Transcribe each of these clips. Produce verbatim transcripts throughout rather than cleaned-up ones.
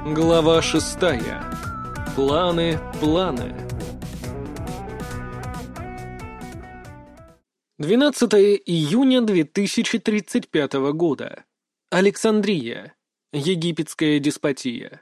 Глава шестая. Планы, планы. двенадцатое июня две тысячи тридцать пятого года. Александрия. Египетская деспотия.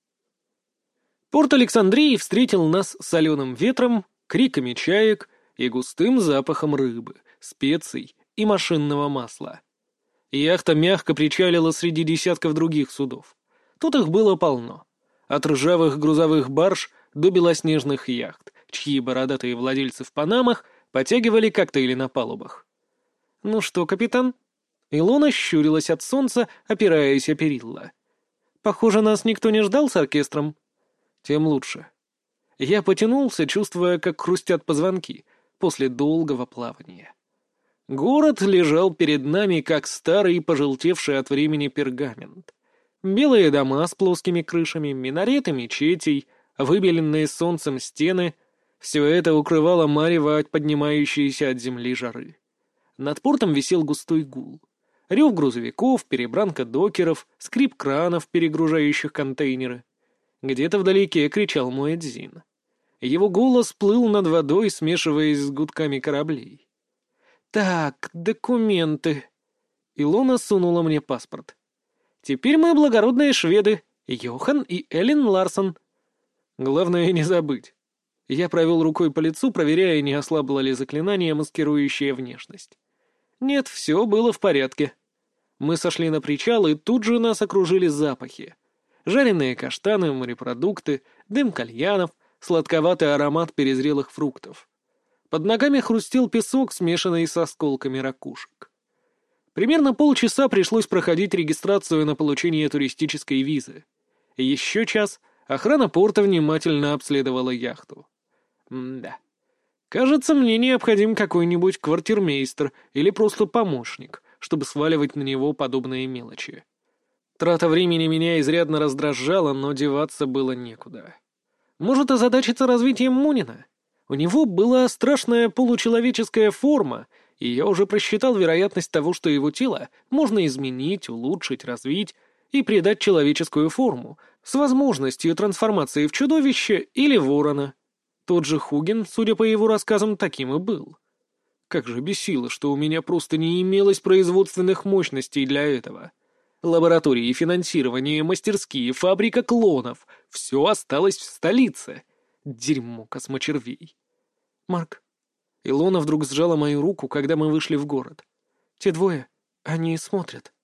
Порт Александрии встретил нас соленым ветром, криками чаек и густым запахом рыбы, специй и машинного масла. Яхта мягко причалила среди десятков других судов. Тут их было полно. От ржавых грузовых барж до белоснежных яхт, чьи бородатые владельцы в панамах потягивали коктейли на палубах. «Ну что, капитан?» Илона щурилась от солнца, опираясь о перила. «Похоже, нас никто не ждал с оркестром». «Тем лучше». Я потянулся, чувствуя, как хрустят позвонки после долгого плавания. Город лежал перед нами, как старый, пожелтевший от времени пергамент. Белые дома с плоскими крышами, минареты мечетей, выбеленные солнцем стены — все это укрывало марево от поднимающейся от земли жары. Над портом висел густой гул. Рев грузовиков, перебранка докеров, скрип кранов, перегружающих контейнеры. Где-то вдалеке кричал Муэдзин. Его голос плыл над водой, смешиваясь с гудками кораблей. «Так, документы». Илона сунула мне паспорт. «Теперь мы благородные шведы, Йохан и Эллен Ларсон». Главное не забыть. Я провел рукой по лицу, проверяя, не ослабло ли заклинание, маскирующее внешность. Нет, все было в порядке. Мы сошли на причал, и тут же нас окружили запахи. Жареные каштаны, морепродукты, дым кальянов, сладковатый аромат перезрелых фруктов. Под ногами хрустел песок, смешанный с осколками ракушек. Примерно полчаса пришлось проходить регистрацию на получение туристической визы. Еще час охрана порта внимательно обследовала яхту. М-да. Кажется, мне необходим какой-нибудь квартирмейстер или просто помощник, чтобы сваливать на него подобные мелочи. Трата времени меня изрядно раздражала, но деваться было некуда. Может, озадачиться развитием Мунина? У него была страшная получеловеческая форма, и я уже просчитал вероятность того, что его тело можно изменить, улучшить, развить и придать человеческую форму с возможностью трансформации в чудовище или ворона. Тот же Хугин, судя по его рассказам, таким и был. Как же бесило, что у меня просто не имелось производственных мощностей для этого. Лаборатории, финансирование, мастерские, фабрика клонов — все осталось в столице. Дерьмо космочервей. «Марк». Илона вдруг сжала мою руку, когда мы вышли в город. «Те двое, они смотрят».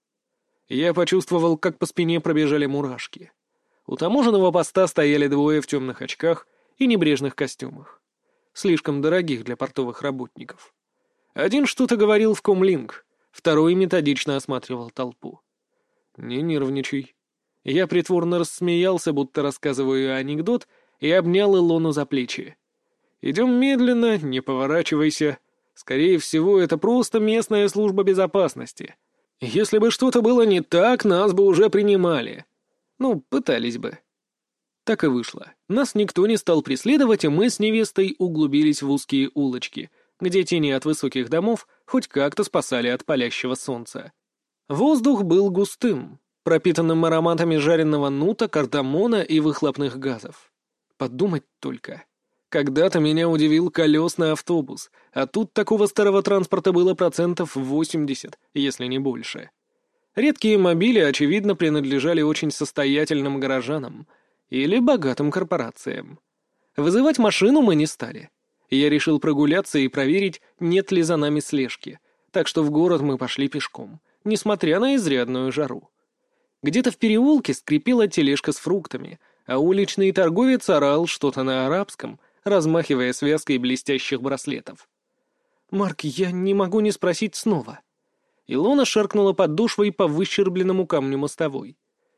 Я почувствовал, как по спине пробежали мурашки. У таможенного поста стояли двое в темных очках и небрежных костюмах. Слишком дорогих для портовых работников. Один что-то говорил в комлинг, второй методично осматривал толпу. «Не нервничай». Я притворно рассмеялся, будто рассказываю анекдот, и обнял Илону за плечи. «Идем медленно, не поворачивайся. Скорее всего, это просто местная служба безопасности. Если бы что-то было не так, нас бы уже принимали. Ну, пытались бы». Так и вышло. Нас никто не стал преследовать, и мы с невестой углубились в узкие улочки, где тени от высоких домов хоть как-то спасали от палящего солнца. Воздух был густым, пропитанным ароматами жареного нута, кардамона и выхлопных газов. Подумать только. Когда-то меня удивил колесный автобус, а тут такого старого транспорта было процентов восемьдесят, если не больше. Редкие мобили, очевидно, принадлежали очень состоятельным горожанам или богатым корпорациям. Вызывать машину мы не стали. Я решил прогуляться и проверить, нет ли за нами слежки, так что в город мы пошли пешком, несмотря на изрядную жару. Где-то в переулке скрипела тележка с фруктами, а уличный торговец орал что-то на арабском, размахивая связкой блестящих браслетов. «Марк, я не могу не спросить снова». Илона шаркнула подошвой по выщербленному камню мостовой.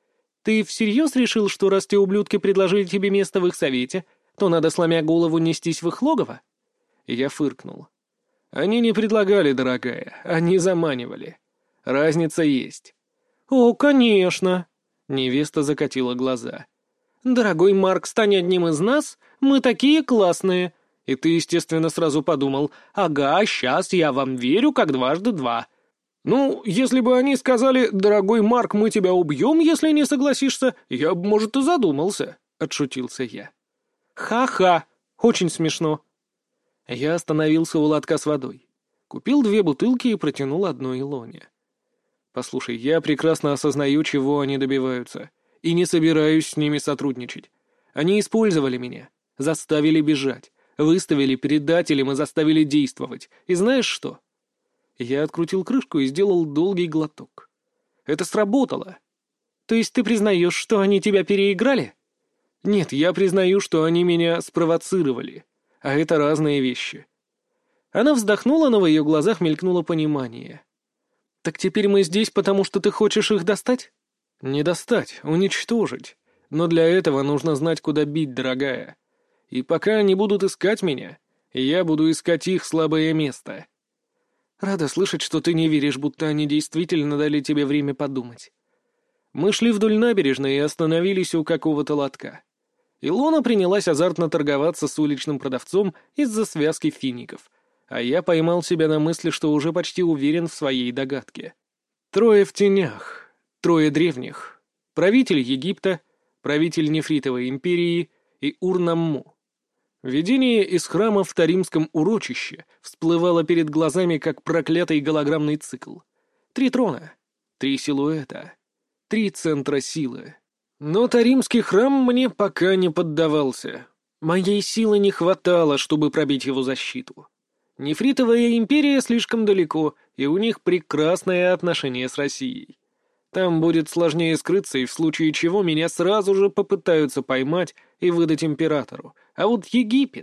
«Ты всерьез решил, что раз те ублюдки предложили тебе место в их совете, то надо, сломя голову, нестись в их логово?» Я фыркнул. «Они не предлагали, дорогая, они заманивали. Разница есть». «О, конечно!» — невеста закатила глаза. «Дорогой Марк, стань одним из нас, мы такие классные». И ты, естественно, сразу подумал: «Ага, сейчас я вам верю, как дважды два». Ну, если бы они сказали: «Дорогой Марк, мы тебя убьем, если не согласишься», я бы, может, и задумался, — отшутился я. Ха-ха, очень смешно. Я остановился у лотка с водой. Купил две бутылки и протянул одну Илоне. Послушай, я прекрасно осознаю, чего они добиваются, и не собираюсь с ними сотрудничать. Они использовали меня, заставили бежать, выставили предателем и заставили действовать. И знаешь что? Я открутил крышку и сделал долгий глоток. Это сработало. То есть ты признаешь, что они тебя переиграли? Нет, я признаю, что они меня спровоцировали. А это разные вещи. Она вздохнула, но в ее глазах мелькнуло понимание. Так теперь мы здесь, потому что ты хочешь их достать? Не достать, уничтожить. Но для этого нужно знать, куда бить, дорогая. И пока они будут искать меня, я буду искать их слабое место. Рада слышать, что ты не веришь, будто они действительно дали тебе время подумать. Мы шли вдоль набережной и остановились у какого-то лотка. Илона принялась азартно торговаться с уличным продавцом из-за связки фиников, а я поймал себя на мысли, что уже почти уверен в своей догадке. Трое в тенях, трое древних, правитель Египта, правитель Нефритовой империи и Ур-Намму. Видение из храма в Таримском урочище всплывало перед глазами, как проклятый голограммный цикл. Три трона, три силуэта, три центра силы. Но Таримский храм мне пока не поддавался. Моей силы не хватало, чтобы пробить его защиту. Нефритовая империя слишком далеко, и у них прекрасное отношение с Россией. Там будет сложнее скрыться, и в случае чего меня сразу же попытаются поймать и выдать императору. А вот Египет...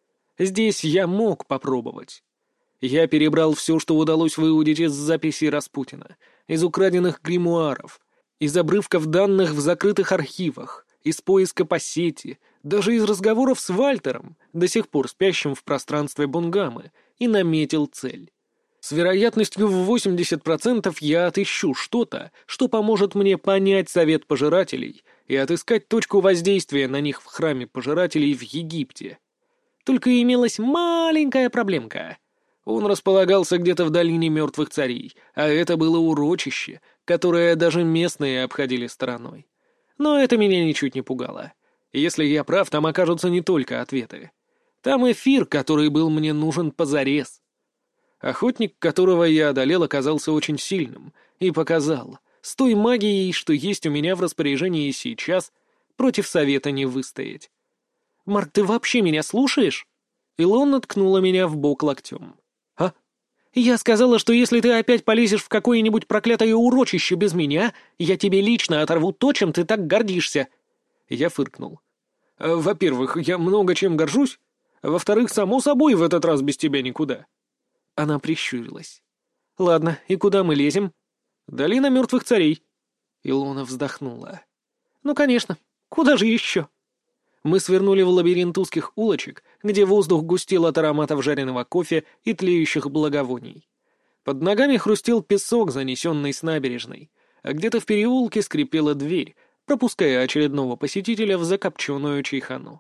Здесь я мог попробовать. Я перебрал все, что удалось выудить из записей Распутина, из украденных гримуаров, из обрывков данных в закрытых архивах, из поиска по сети, даже из разговоров с Вальтером, до сих пор спящим в пространстве Бунгамы, и наметил цель. С вероятностью в восемьдесят процентов я отыщу что-то, что поможет мне понять совет пожирателей и отыскать точку воздействия на них в храме пожирателей в Египте. Только имелась маленькая проблемка. Он располагался где-то в долине мертвых царей, а это было урочище, которое даже местные обходили стороной. Но это меня ничуть не пугало. Если я прав, там окажутся не только ответы. Там эфир, который был мне нужен позарез. Охотник, которого я одолел, оказался очень сильным и показал, с той магией, что есть у меня в распоряжении сейчас, против совета не выстоять. «Марк, ты вообще меня слушаешь?» Илона ткнула меня в бок локтем. «А? Я сказала, что если ты опять полезешь в какое-нибудь проклятое урочище без меня, я тебе лично оторву то, чем ты так гордишься». Я фыркнул. «Во-первых, я много чем горжусь. Во-вторых, само собой, в этот раз без тебя никуда». Она прищурилась. «Ладно, и куда мы лезем?» «Долина мертвых царей». Илона вздохнула. «Ну, конечно. Куда же еще?» Мы свернули в лабиринт узких улочек, где воздух густел от ароматов жареного кофе и тлеющих благовоний. Под ногами хрустел песок, занесенный с набережной, а где-то в переулке скрипела дверь, пропуская очередного посетителя в закопченную чайхану.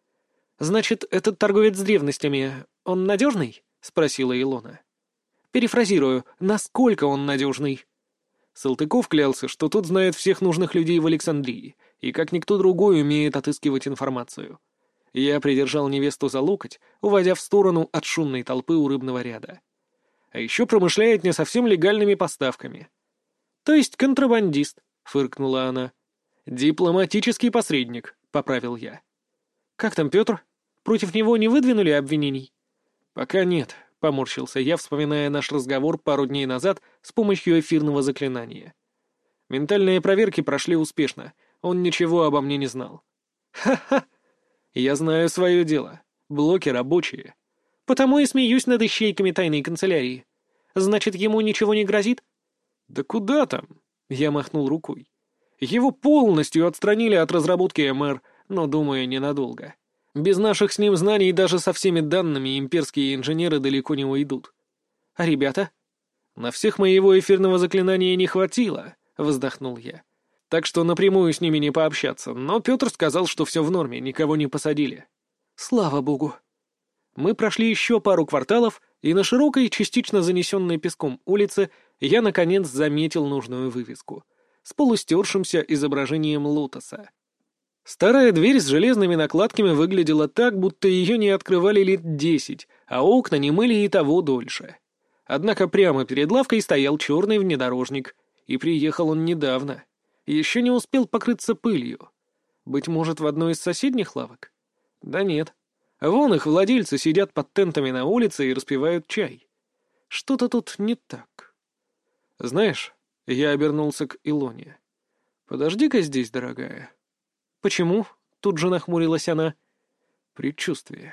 «Значит, этот торговец древностями, он надежный?» — спросила Илона. «Перефразирую, насколько он надежный?» Салтыков клялся, что тот знает всех нужных людей в Александрии и как никто другой умеет отыскивать информацию. Я придержал невесту за локоть, уводя в сторону от шумной толпы у рыбного ряда. А еще промышляет не совсем легальными поставками. «То есть контрабандист», — фыркнула она. «Дипломатический посредник», — поправил я. «Как там Петр? Против него не выдвинули обвинений?» «Пока нет», — поморщился я, вспоминая наш разговор пару дней назад с помощью эфирного заклинания. Ментальные проверки прошли успешно, он ничего обо мне не знал. «Ха-ха! Я знаю свое дело. Блоки рабочие. Потому и смеюсь над ищейками тайной канцелярии. Значит, ему ничего не грозит?» «Да куда там?» — я махнул рукой. «Его полностью отстранили от разработки эм эр, но, думаю, ненадолго. Без наших с ним знаний даже со всеми данными имперские инженеры далеко не уйдут. А ребята? На всех моего эфирного заклинания не хватило, вздохнул я. Так что напрямую с ними не пообщаться, но Петр сказал, что все в норме, никого не посадили. Слава богу. Мы прошли еще пару кварталов, и на широкой, частично занесенной песком улице я, наконец, заметил нужную вывеску с полустершимся изображением лотоса. Старая дверь с железными накладками выглядела так, будто ее не открывали лет десять, а окна не мыли и того дольше. Однако прямо перед лавкой стоял черный внедорожник, и приехал он недавно. Еще не успел покрыться пылью. Быть может, в одной из соседних лавок? Да нет. Вон их владельцы сидят под тентами на улице и распивают чай. Что-то тут не так. Знаешь, я обернулся к Илоне. Подожди-ка здесь, дорогая. Почему? Тут же нахмурилась она. Предчувствие.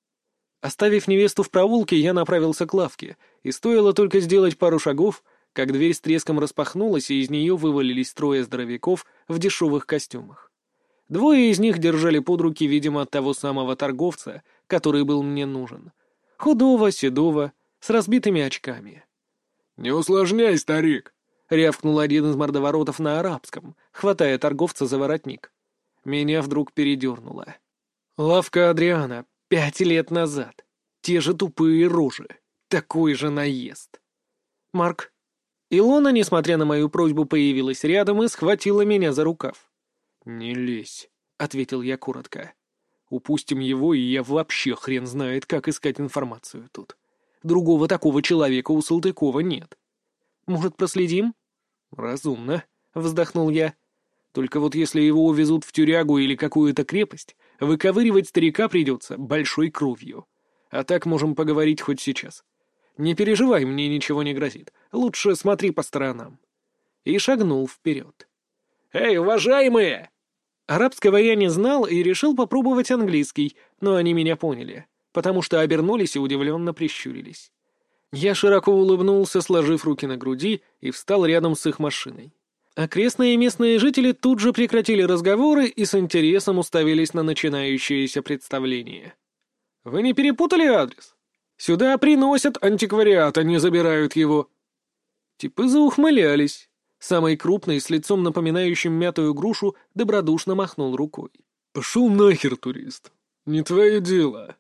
Оставив невесту в проулке, я направился к лавке, и стоило только сделать пару шагов, как дверь с треском распахнулась, и из нее вывалились трое здоровяков в дешевых костюмах. Двое из них держали под руки, видимо, того самого торговца, который был мне нужен. Худого, седого, с разбитыми очками. «Не усложняй, старик!» — рявкнул один из мордоворотов на арабском, хватая торговца за воротник. Меня вдруг передернуло. Лавка Адриана. Пять лет назад. Те же тупые рожи. Такой же наезд. «Марк». Илона, несмотря на мою просьбу, появилась рядом и схватила меня за рукав. «Не лезь», — ответил я коротко. «Упустим его, и я вообще хрен знает, как искать информацию тут. Другого такого человека у Салтыкова нет». «Может, проследим?» «Разумно», — вздохнул я. «Только вот если его увезут в тюрягу или какую-то крепость, выковыривать старика придется большой кровью. А так можем поговорить хоть сейчас. Не переживай, мне ничего не грозит. Лучше смотри по сторонам». И шагнул вперед. «Эй, уважаемые!» Арабского я не знал и решил попробовать английский, но они меня поняли, потому что обернулись и удивленно прищурились. Я широко улыбнулся, сложив руки на груди, и встал рядом с их машиной. Окрестные местные жители тут же прекратили разговоры и с интересом уставились на начинающееся представление. «Вы не перепутали адрес? Сюда приносят антиквариат, а не забирают его». Типы заухмылялись. Самый крупный, с лицом напоминающим мятую грушу, добродушно махнул рукой. «Пошел нахер, турист. Не твое дело».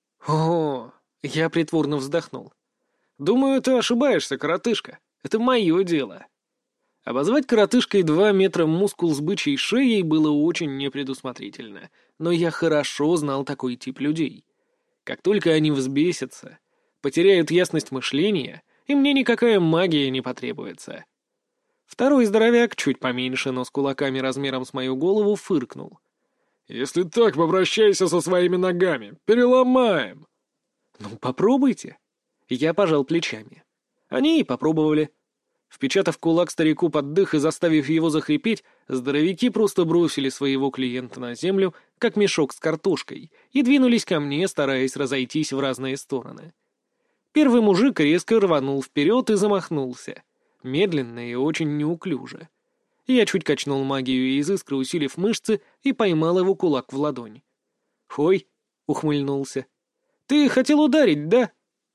«О!» — я притворно вздохнул. «Думаю, ты ошибаешься, коротышка. Это мое дело». Обозвать коротышкой два метра мускул с бычьей шеей было очень непредусмотрительно, но я хорошо знал такой тип людей. Как только они взбесятся, потеряют ясность мышления, и мне никакая магия не потребуется. Второй здоровяк, чуть поменьше, но с кулаками размером с мою голову, фыркнул. «Если так, попрощайся со своими ногами. Переломаем!» «Ну, попробуйте». Я пожал плечами. Они и попробовали. Впечатав кулак старику под дых и заставив его захрипеть, здоровяки просто бросили своего клиента на землю, как мешок с картошкой, и двинулись ко мне, стараясь разойтись в разные стороны. Первый мужик резко рванул вперед и замахнулся. Медленно и очень неуклюже. Я чуть качнул магию из искры, усилив мышцы, и поймал его кулак в ладонь. «Хой!» — ухмыльнулся. «Ты хотел ударить, да?»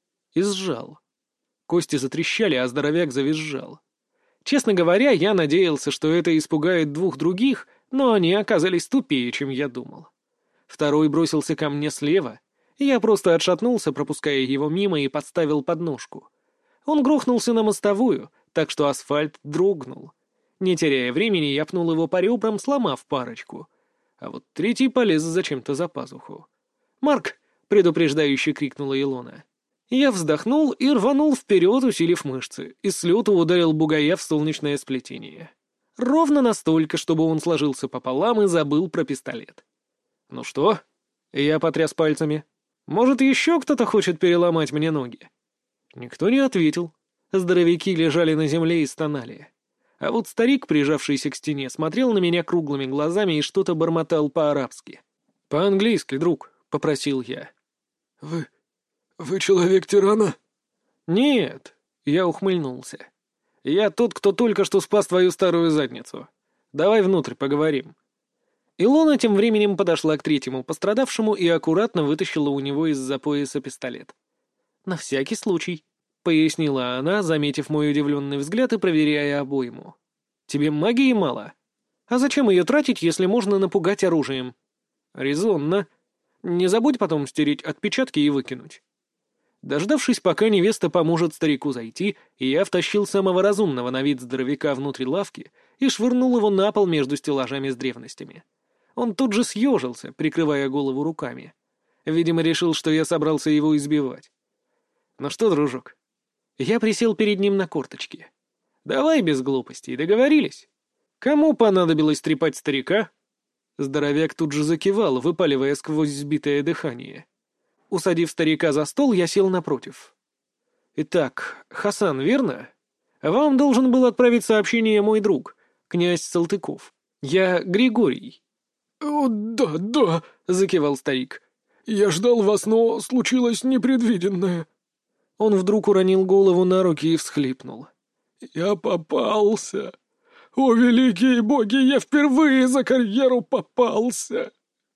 И сжал. Кости затрещали, а здоровяк завизжал. Честно говоря, я надеялся, что это испугает двух других, но они оказались тупее, чем я думал. Второй бросился ко мне слева, и я просто отшатнулся, пропуская его мимо, и подставил подножку. Он грохнулся на мостовую, так что асфальт дрогнул. Не теряя времени, я пнул его по ребрам, сломав парочку. А вот третий полез зачем-то за пазуху. «Марк!» — предупреждающе крикнула Илона. Я вздохнул и рванул вперед, усилив мышцы, и с лету ударил бугая в солнечное сплетение. Ровно настолько, чтобы он сложился пополам и забыл про пистолет. «Ну что?» — я потряс пальцами. «Может, еще кто-то хочет переломать мне ноги?» Никто не ответил. Здоровяки лежали на земле и стонали. А вот старик, прижавшийся к стене, смотрел на меня круглыми глазами и что-то бормотал по-арабски. «По-английски, друг», — попросил я. «Вы... вы человек тирана?» «Нет», — я ухмыльнулся. «Я тот, кто только что спас твою старую задницу. Давай внутрь поговорим». Илона тем временем подошла к третьему пострадавшему и аккуратно вытащила у него из-за пояса пистолет. «На всякий случай», — пояснила она, заметив мой удивленный взгляд и проверяя обойму. «Тебе магии мало? А зачем ее тратить, если можно напугать оружием?» «Резонно. Не забудь потом стереть отпечатки и выкинуть». Дождавшись, пока невеста поможет старику зайти, я втащил самого разумного на вид здоровяка внутрь лавки и швырнул его на пол между стеллажами с древностями. Он тут же съежился, прикрывая голову руками. Видимо, решил, что я собрался его избивать. «Ну что, дружок?» Я присел перед ним на корточки. «Давай без глупостей, договорились? Кому понадобилось трепать старика?» Здоровяк тут же закивал, выпаливая сквозь сбитое дыхание. Усадив старика за стол, я сел напротив. «Итак, Хасан, верно? Вам должен был отправить сообщение мой друг, князь Салтыков. Я Григорий». «О, да, да», — закивал старик. «Я ждал вас, но случилось непредвиденное». Он вдруг уронил голову на руки и всхлипнул. «Я попался. О, великие боги, я впервые за карьеру попался!»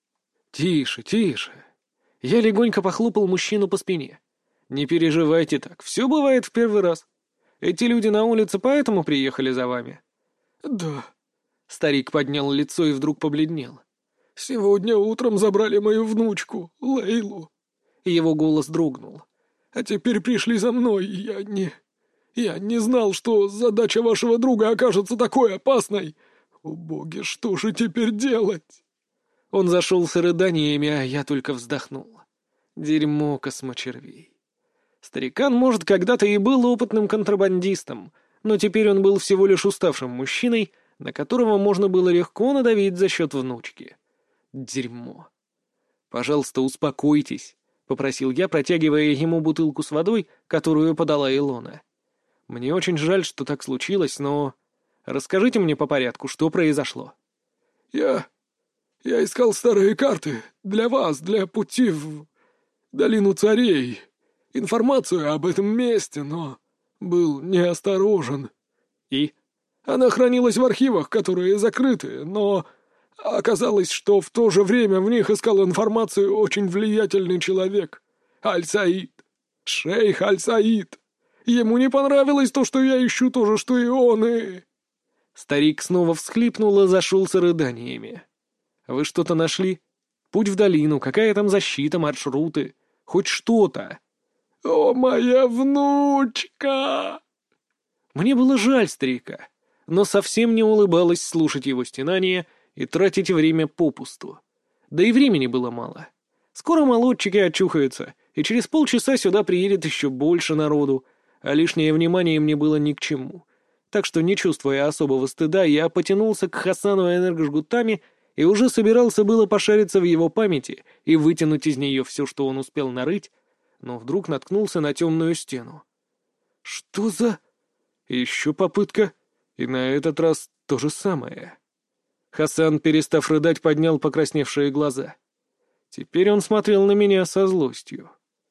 «Тише, тише!» Я легонько похлопал мужчину по спине. «Не переживайте так, все бывает в первый раз. Эти люди на улице поэтому приехали за вами?» «Да». Старик поднял лицо и вдруг побледнел. «Сегодня утром забрали мою внучку, Лейлу». Его голос дрогнул. «А теперь пришли за мной, я не... Я не знал, что задача вашего друга окажется такой опасной. О боги, что же теперь делать?» Он зашелся рыданиями, а я только вздохнул. Дерьмо космочервей. Старикан, может, когда-то и был опытным контрабандистом, но теперь он был всего лишь уставшим мужчиной, на которого можно было легко надавить за счет внучки. Дерьмо. «Пожалуйста, успокойтесь», — попросил я, протягивая ему бутылку с водой, которую подала Илона. «Мне очень жаль, что так случилось, но... Расскажите мне по порядку, что произошло». «Я... я искал старые карты для вас, для пути в долину царей, информацию об этом месте, но был неосторожен». «И?» «Она хранилась в архивах, которые закрыты, но оказалось, что в то же время в них искал информацию очень влиятельный человек. Аль-Саид. Шейх Аль-Саид. Ему не понравилось то, что я ищу то же, что и он, и...» Старик снова всхлипнул и зашелся рыданиями. «Вы что-то нашли? Путь в долину, какая там защита, маршруты? Хоть что-то?» «О, моя внучка!» Мне было жаль старика, но совсем не улыбалось слушать его стенания и тратить время попусту. Да и времени было мало. Скоро молодчики очухаются, и через полчаса сюда приедет еще больше народу, а лишнее внимание мне было ни к чему. Так что, не чувствуя особого стыда, я потянулся к Хасану энергожгутами и уже собирался было пошариться в его памяти и вытянуть из нее все, что он успел нарыть, но вдруг наткнулся на темную стену. «Что за...» Еще попытка, и на этот раз то же самое. Хасан, перестав рыдать, поднял покрасневшие глаза. Теперь он смотрел на меня со злостью.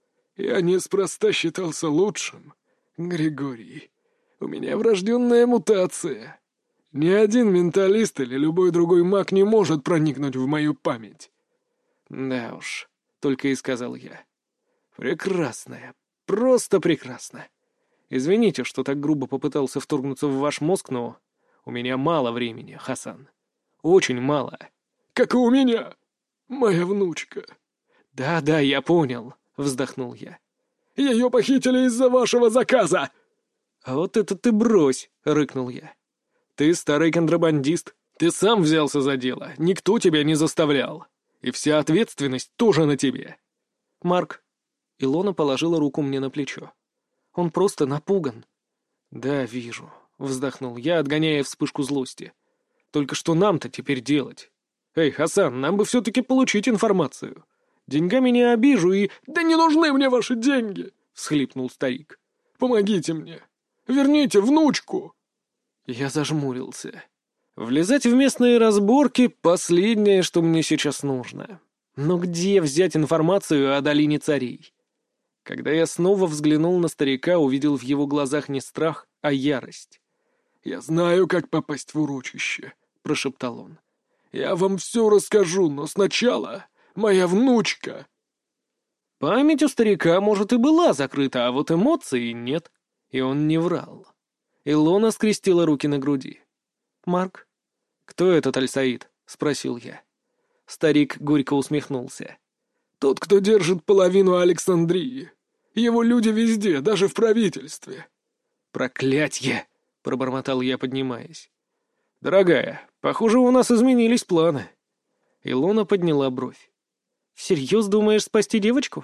«Я неспроста считался лучшим, Григорий. У меня врожденная мутация. Ни один менталист или любой другой маг не может проникнуть в мою память». «Да уж», — только и сказал я. «Прекрасная, просто прекрасно. Извините, что так грубо попытался вторгнуться в ваш мозг, но у меня мало времени, Хасан. Очень мало». «Как и у меня, моя внучка». «Да-да, я понял», — вздохнул я. «Ее похитили из-за вашего заказа!» «А вот это ты брось!» — рыкнул я. «Ты старый контрабандист. Ты сам взялся за дело. Никто тебя не заставлял. И вся ответственность тоже на тебе». «Марк». Илона положила руку мне на плечо. «Он просто напуган». «Да, вижу», — вздохнул я, отгоняя вспышку злости. «Только что нам-то теперь делать? Эй, Хасан, нам бы все-таки получить информацию. Деньгами не обижу и...» «Да не нужны мне ваши деньги!» — всхлипнул старик. «Помогите мне! Верните внучку!» Я зажмурился. Влезать в местные разборки — последнее, что мне сейчас нужно. Но где взять информацию о долине царей? Когда я снова взглянул на старика, увидел в его глазах не страх, а ярость. «Я знаю, как попасть в урочище», — прошептал он. «Я вам все расскажу, но сначала моя внучка». Память у старика, может, и была закрыта, а вот эмоций нет. И он не врал. Илона скрестила руки на груди. «Марк?» «Кто этот Аль-Саид?» — спросил я. Старик горько усмехнулся. Тот, кто держит половину Александрии. Его люди везде, даже в правительстве». «Проклятье!» — пробормотал я, поднимаясь. «Дорогая, похоже, у нас изменились планы». Илона подняла бровь. «Всерьез думаешь спасти девочку?»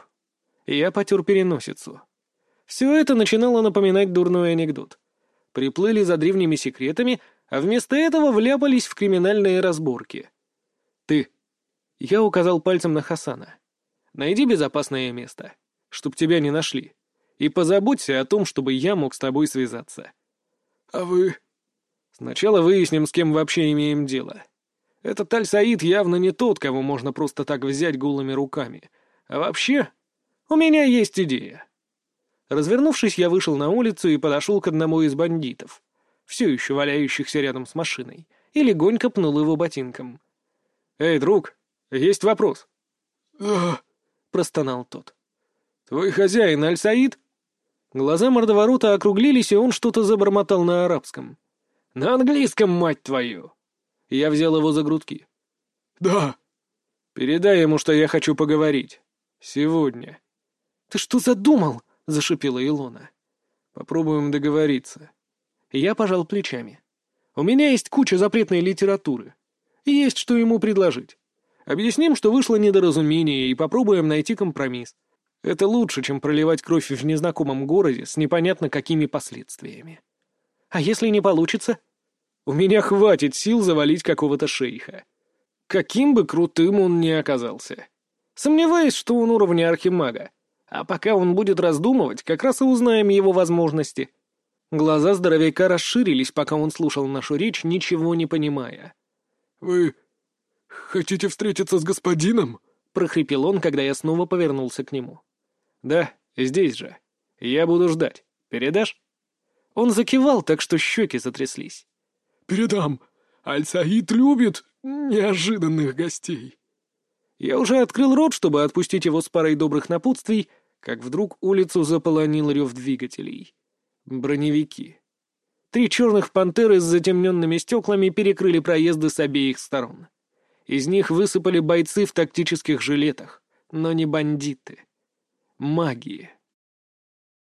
Я потер переносицу. Все это начинало напоминать дурной анекдот. Приплыли за древними секретами, а вместо этого вляпались в криминальные разборки. «Ты...» — я указал пальцем на Хасана. «Найди безопасное место, чтоб тебя не нашли, и позаботься о том, чтобы я мог с тобой связаться». «А вы...» «Сначала выясним, с кем вообще имеем дело. Этот Аль-Саид явно не тот, кого можно просто так взять голыми руками. А вообще, у меня есть идея». Развернувшись, я вышел на улицу и подошел к одному из бандитов, все еще валяющихся рядом с машиной, и легонько пнул его ботинком. «Эй, друг, есть вопрос». «Да», — простонал тот. «Твой хозяин Аль-Саид?» Глаза мордоворота округлились, и он что-то забормотал на арабском. «На английском, мать твою!» Я взял его за грудки. «Да». «Передай ему, что я хочу поговорить. Сегодня». «Ты что задумал?» — зашипела Илона. «Попробуем договориться». Я пожал плечами. «У меня есть куча запретной литературы. Есть что ему предложить. Объясним, что вышло недоразумение, и попробуем найти компромисс. Это лучше, чем проливать кровь в незнакомом городе с непонятно какими последствиями. А если не получится? У меня хватит сил завалить какого-то шейха. Каким бы крутым он ни оказался. Сомневаюсь, что он уровня архимага. А пока он будет раздумывать, как раз и узнаем его возможности». Глаза здоровяка расширились, пока он слушал нашу речь, ничего не понимая. «Вы хотите встретиться с господином?» — прохрипел он, когда я снова повернулся к нему. «Да, здесь же. Я буду ждать. Передашь?» Он закивал, так что щеки затряслись. «Передам. Аль-Саид любит неожиданных гостей». Я уже открыл рот, чтобы отпустить его с парой добрых напутствий, как вдруг улицу заполонил рев двигателей. Броневики. Три черных пантеры с затемненными стеклами перекрыли проезды с обеих сторон. Из них высыпали бойцы в тактических жилетах, но не бандиты. Маги.